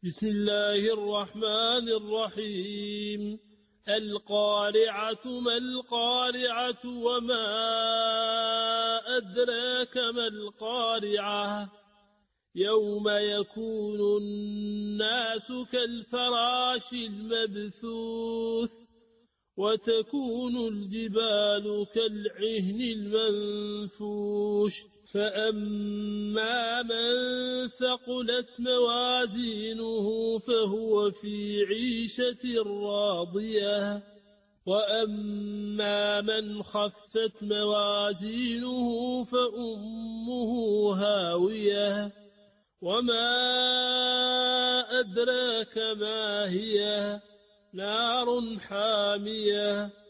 بسم الله الرحمن الرحيم. القارعة ما القارعة وما أدراك ما القارعة يوم يكون الناس كالفراش المبثوث وتكون الجبال كالعهن المنفوش فأما من ثقلت موازينه فهو في عيشة راضية وأما من خفت موازينه فأمه هاوية وما أدراك ما هي نار حامية